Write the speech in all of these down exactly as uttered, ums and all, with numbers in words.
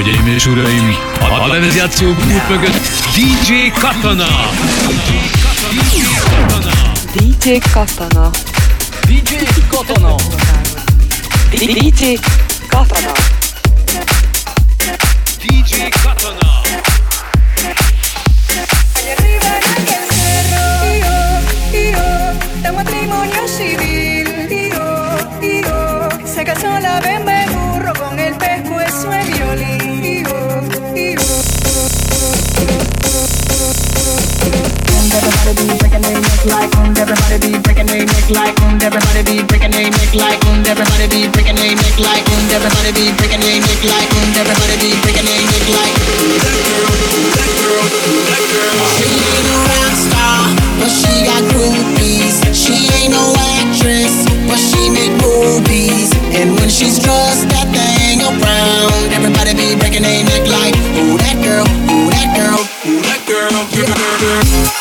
Hölgyeim és uraim, a lemezjátszó pult mögött dé dzsé Katona! dé dzsé Katona. dé dzsé Katona. dé dzsé Katona. dé dzsé Katona. Allá arriba en el cerro, yo, yo, de matrimonio civil, yo, yo, se casó la bemba de burro con el pescuezo de violín, yo, yo. Everybody be breaking their neck like um, everybody be breaking their neck like um, everybody be breaking their neck like um, everybody be breaking their neck like um, everybody be breaking their neck like um, everybody be breaking their neck like that girl, that girl, that girl. She ain't a rock star, but she got groupies. She ain't no actress, but she make movies. And when she's dressed, that thing around, everybody be breaking their neck like, ooh that girl, ooh that girl, ooh that girl, girl, girl, girl.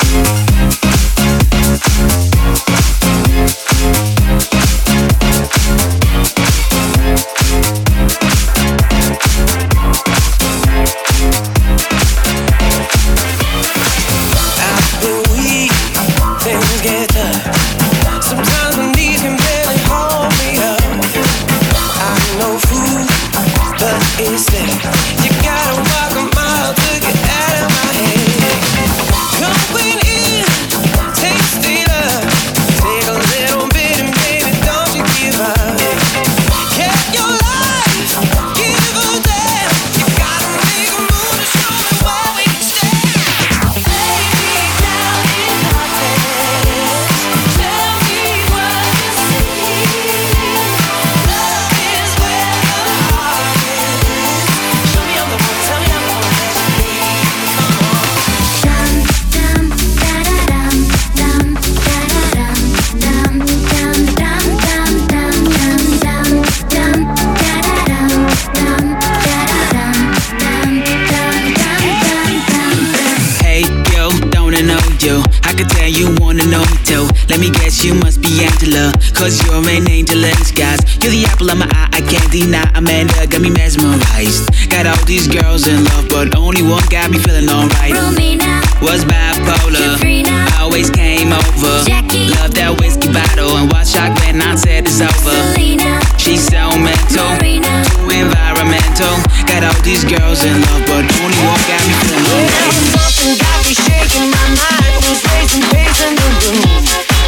Cause you're an angel in disguise. You're the apple of my eye, I can't deny. Amanda got me mesmerized. Got all these girls in love, but only one got me feeling alright. Romina was bipolar, Katrina always came over. Jackie loved that whiskey bottle and was shocked when I said it's over. Selena, she's so mental, Marina, too environmental. Got all these girls in love, but only one got me feeling alright. Something got me shaking, my mind was racing, pacing the room.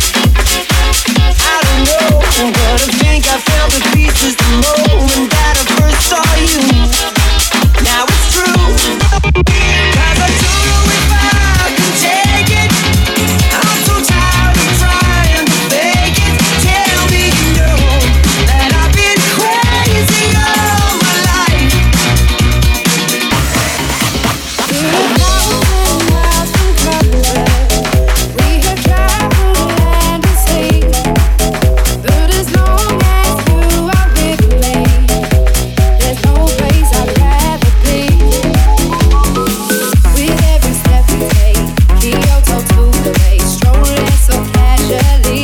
I don't know, but I think I felt the pieces the moment that I first saw you. Now it's true, 'cause I don't know if I can take it. I'm so tired of trying to fake it. Tell me you know that I've been crazy all my life. We have traveled land and sea, but as long as you are with me, there's no place I'd rather be. With every step we take, Kyoto to the bay, strolling so casually.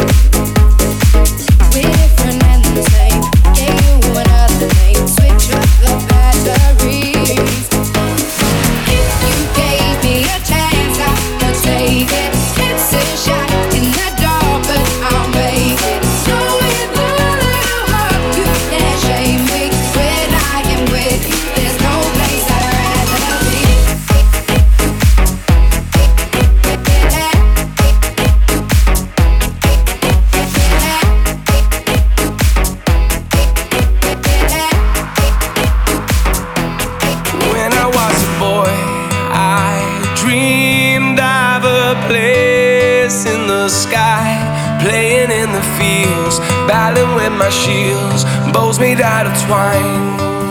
We're different and the same, gave you another name, switch up the batteries. If you gave me a chance, I would take it. It's a shot in the dark, but I'll make it. So with a little heart, you can't shame me. When I am with you, there's no place I'd rather be. When I was a boy, I dreamed of a place in the sky, playing in the fields, battling with my shields, bows made out of twine.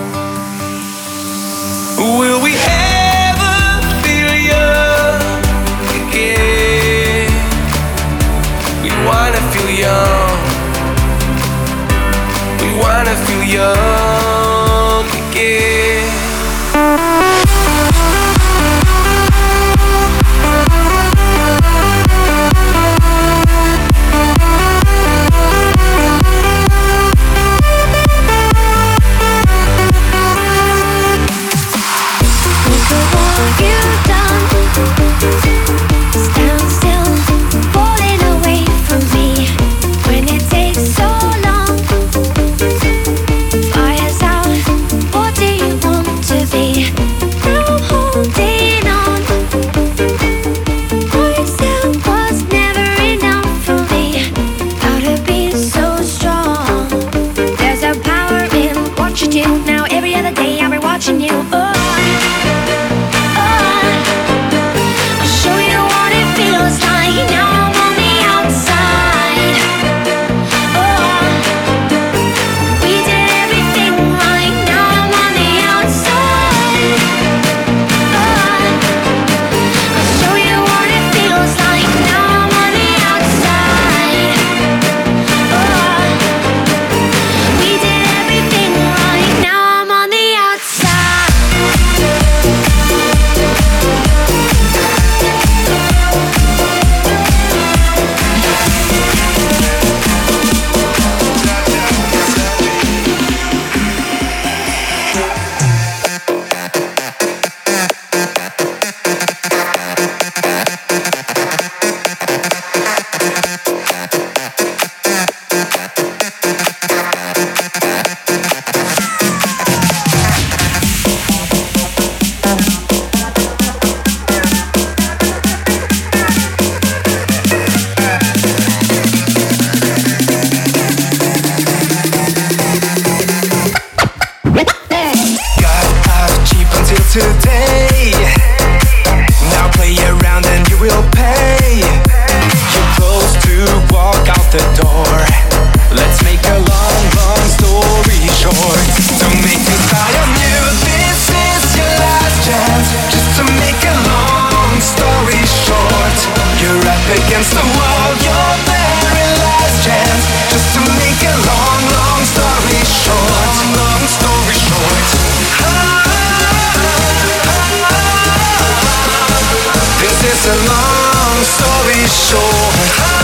Will we ever feel young again? We wanna feel young. We wanna feel young again. you. Now every other day I'll be watching you. Oh, oh, I'll show you what it feels like. Now I'm on the outside. Oh, we did everything right. Now I'm on the outside. Oh, I'll show you what it feels like. Now I'm on the outside. Oh, we did everything right. Now I'm on the outside. Got out cheap until today. Now play around and you will pay. You're close to walk out the door. Let's make a long, long story short. Don't make me tired you. This is your last chance. Just to make a long story short. You're up against the wall. Your very last chance. Just to make a long, long story short. Long story short. This is a long story short.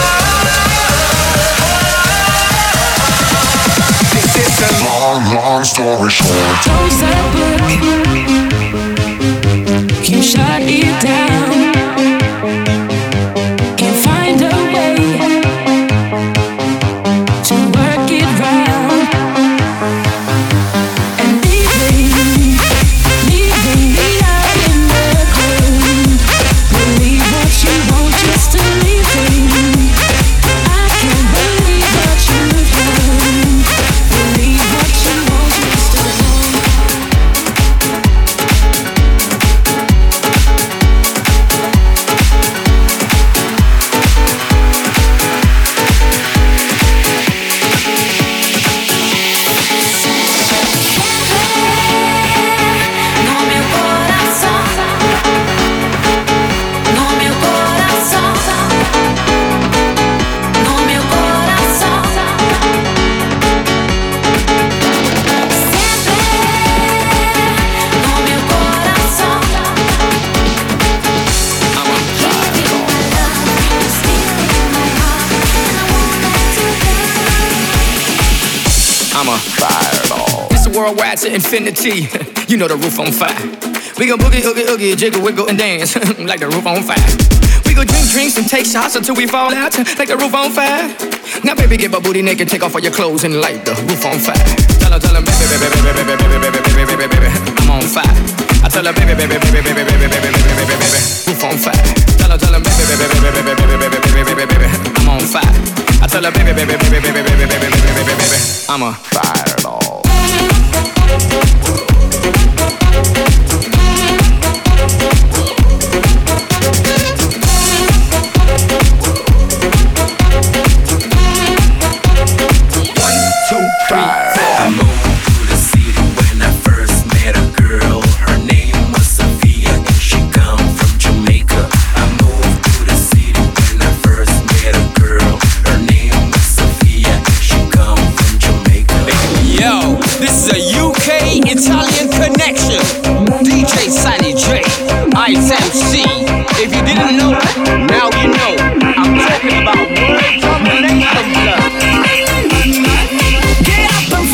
This is a long, long story short. Close that book. Can't shut it down. Can't find a way to work it round. And leaving, leaving me out in the cold. Believe what you want just to leave me. I can't believe what you've done. Believe what you want just to leave. No meu coração, no meu coração, no meu coração. Sempre no meu coração. I'm a fireball. It's a worldwide to infinity. You know the roof on fire. We gon' boogie, oogie, oogie, jiggle, wiggle, and dance like the roof on fire. We gon' drink drinks and take shots until we fall out like the roof on fire. Now, baby, get my booty naked, take off all your clothes and light the roof on fire. Tell her, tell her, baby, baby, baby, baby, baby, baby, baby, baby, baby, I'm on fire. I tell her, baby, baby, baby, baby, baby, baby, baby, baby, baby, roof on fire. Tell her, tell her, baby, baby, baby, baby, baby, baby, baby, baby, baby, I'm on fire. I tell her, baby, baby, baby, baby, baby, baby, baby, baby, baby, I'm a fireball. I moved to the city when I first met a girl. Her name was Sophia and she come from Jamaica. I moved to the city when I first met a girl. Her name was Sophia and she come from Jamaica. Yo, this is a U K Italian connection. D J Sunny J, Ice M C. If you didn't know, now you know. I'm talking about world domination blood. Get up and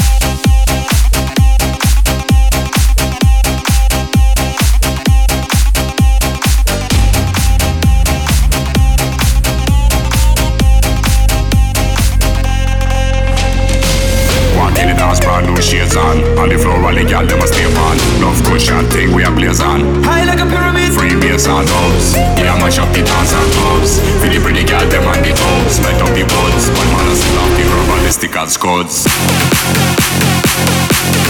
walk in the dance, brand new shades on. On the floor, all the girl them a stay on. Love good shot thing we a blaze on. High like a pyramid. Free bass and drums. We a mash up the dance and clubs. Feel the pretty girl them on the toes. Light up the buds. One man a sell off the rubber, the stick and scuds.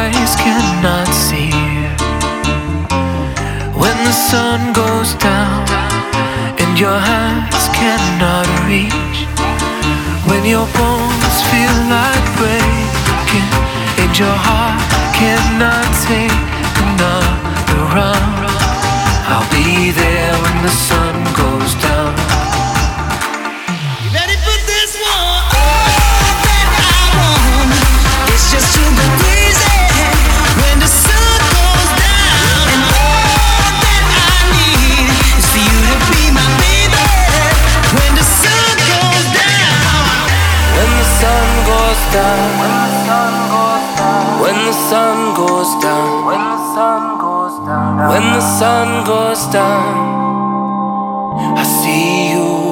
eyes cannot see. When the sun goes down and your hands cannot reach. When your bones feel like breaking and your heart cannot take another round, I'll be there when the sun goes down. You ready for this one? All that I want is just to be crazy when the sun goes down. And all that I need is for you to be my baby when the sun goes down. When the sun goes down. When the sun goes down. When the sun goes down. When the sun goes down. When the sun goes down, I see you